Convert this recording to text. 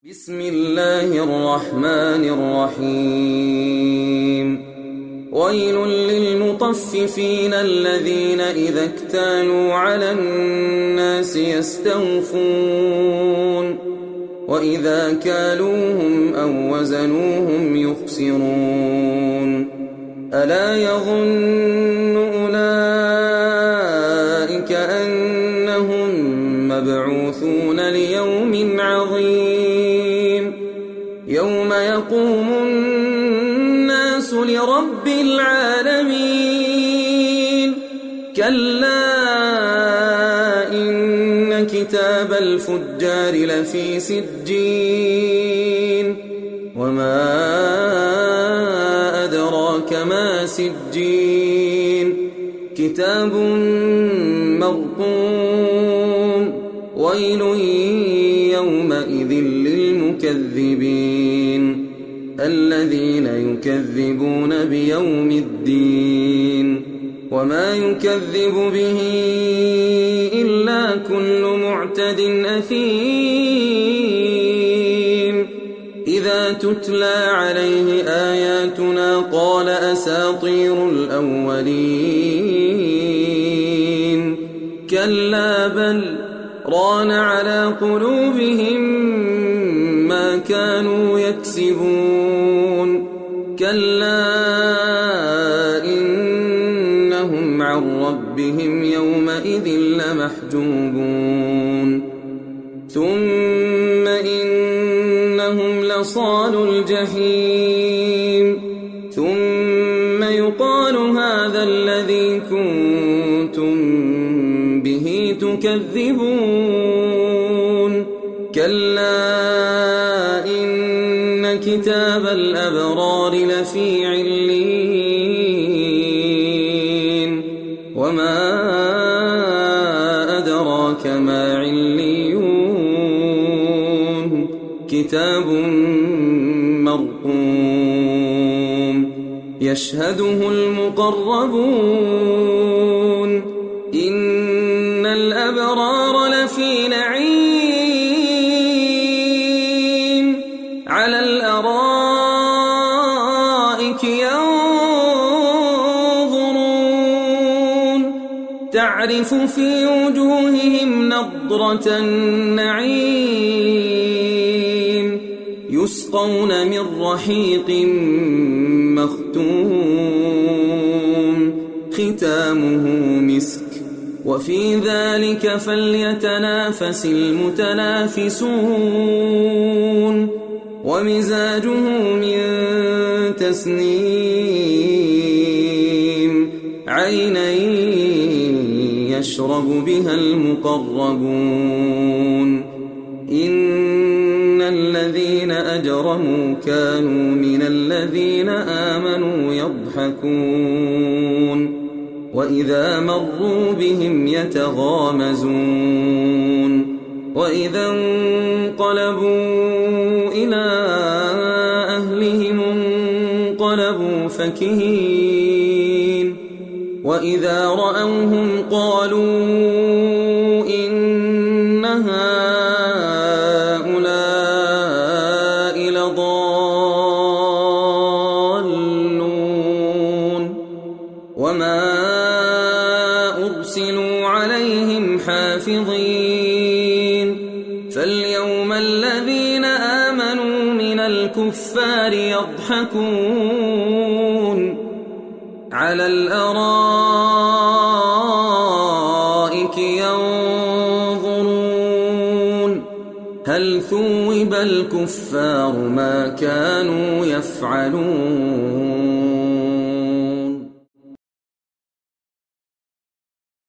بسم الله الرحمن الرحيم ويل للمطففين الذين إذا اكتالوا على الناس يستوفون وإذا كالوهم أو وزنوهم يخسرون ألا يظن أولئك أنهم مبعوثون ليوم عظيم يوم يقوم الناس لرب العالمين كلا إن كتاب الفجار لفي سجين وما أدراك ما سجين كتاب مرقوم ويل يومئذ للمكذبين الذين يكذبون بيوم الدين وما يكذب به إلا كل معتد أثيم إذا تتلى عليه آياتنا قال أساطير الأولين كلا بل ران على قلوبهم ما كانوا يكسبون كلا إنهم عن ربهم يومئذ لمحجوبون ثم إنهم لصالوا الجحيم ثم يقال هذا الذي كنتم به تكذبون كلا إن كتاب الأبرار لفي عليين وما أدراك ما عليون كتاب مرقوم يشهده المقربون إن الأبرار لفي نعيم على الأرائك ينظرون تعرف في وجوههم نضرة النعيم يسقون من رحيق مختوم ختامه مسك وفي ذلك فليتنافس المتنافسون ومزاجه من تسنيم عينا يشرب بها المقربون إن الذين أجرموا كانوا من الذين آمنوا يضحكون وإذا مروا بهم يتغامزون وإذا انقلبوا إلى أهلهم انقلبوا فكهين وإذا رأوهم قالوا إن هؤلاء لضالون وما أرسلوا عليهم حافظين فاليوم الذين آمنوا من الكفار يضحكون على الأرائك ينظرون هل ثوب الكفار ما كانوا يفعلون